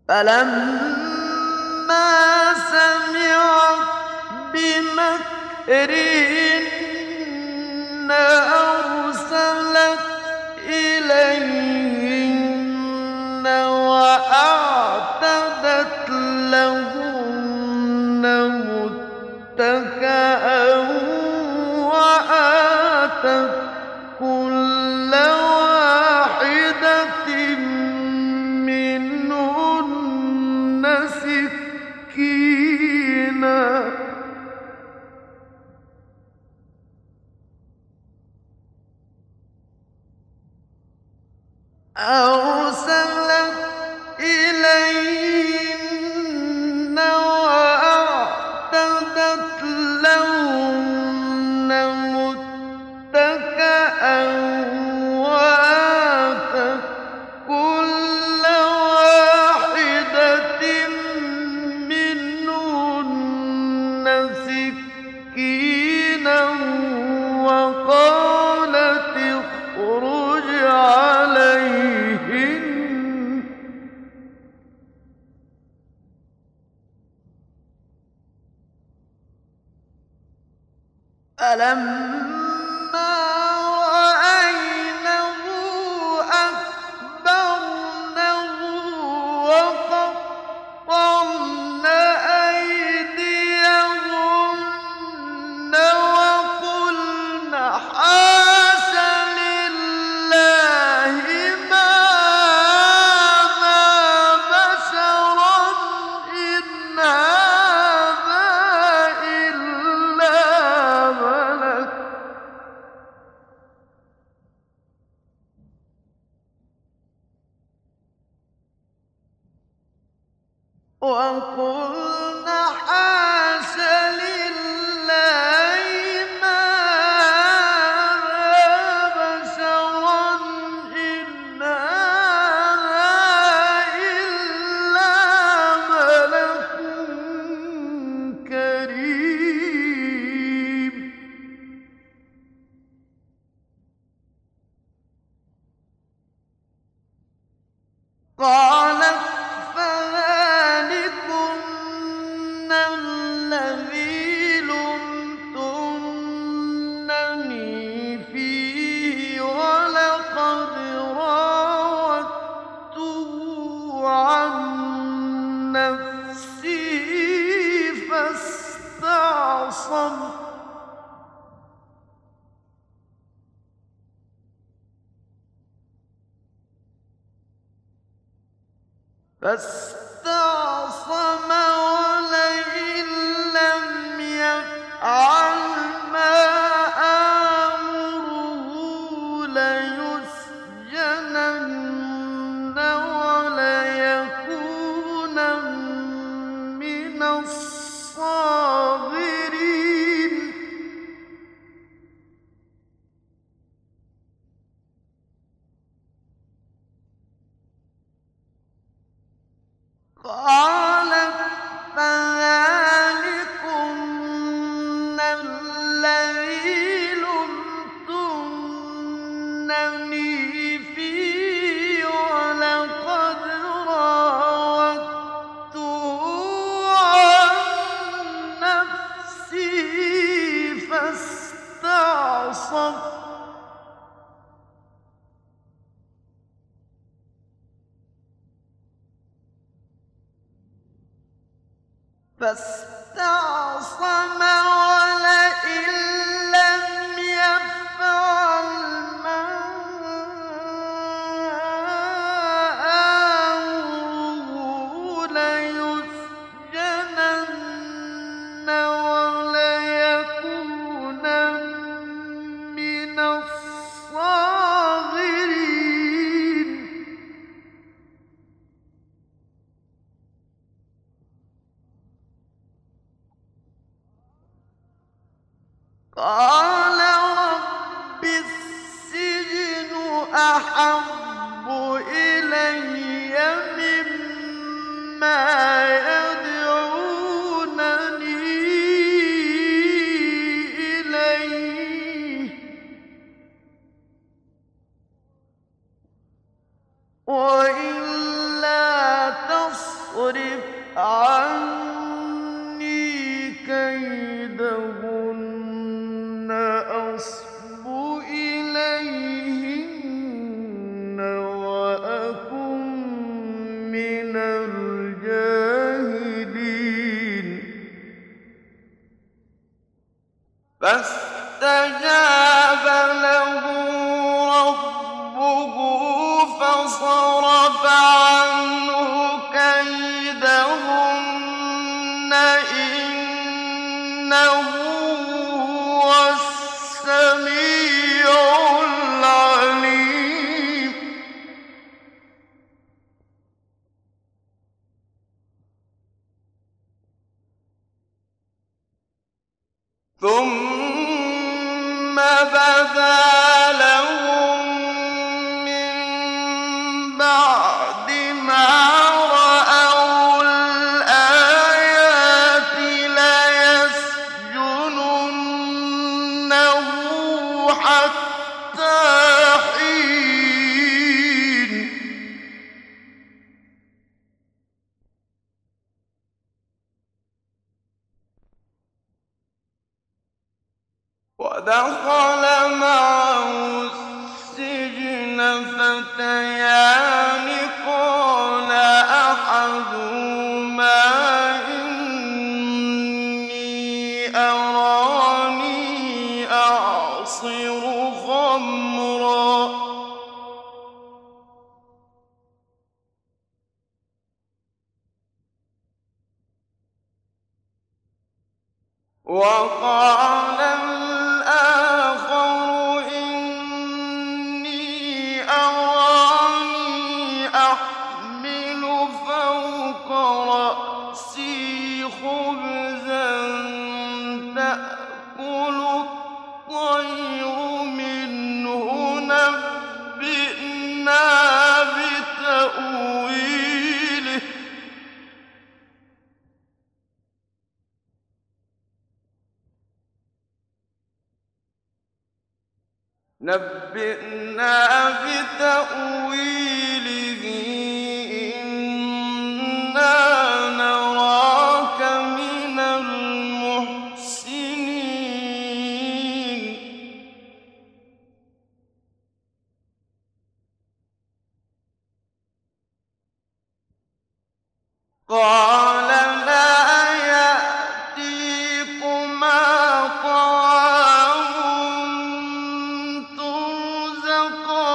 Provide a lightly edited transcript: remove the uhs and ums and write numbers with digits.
فلما سمعت بمكرهن أرسلت إليهن وأعتدت لهن متكئا وآتت كل واحدة منهن سكينا أرسلت إليهن وأعتدت لهن متكئا وآتت كل واحدة منهن سكينا وقالت اخرج عليهن فلما رأينه أكبرنه وقطعن أيديهن وقلن حاش لله ما هذا بشرا إن هذا إلا ملك وقلن حاش لله ما هذا بشرا إن هذا إلا ملك كريم قالت فذلكن الذي لمتنني فيه ولقد راودته عن نفسه فاستعصم ولئن لم يفعل ما آمره ليسجنن وليكونن من الصاغرين قالت فذلكن الذي لمتنني فيه ولقد راودته عن نفسه فاستعصم ولئن لم يفعل ما آمره ليسجنن وليكونن من الصاغرين قال رب السجن أحب إلي مما يدعونني إليه وإلا تصرف فاصرف عني كيدهن أصب إليهن وأكن من الجاهلين فاستجاب له ربه فصرف عنه كيدهن إنه هو السميع العليم ثم بدا لهم من بعد ما رأوا الآيات ليسجننه حتى حين ودخل معه السجن فتيان قال أحدهما إني أراني أعصر خمرا وقال الآخر إني أراني أحمل فوق رأسي خبزا تأكل الطير منه نبئنا بتأويله إنا نراك من المحسنين قال لا يأتيكما طعام ترزقان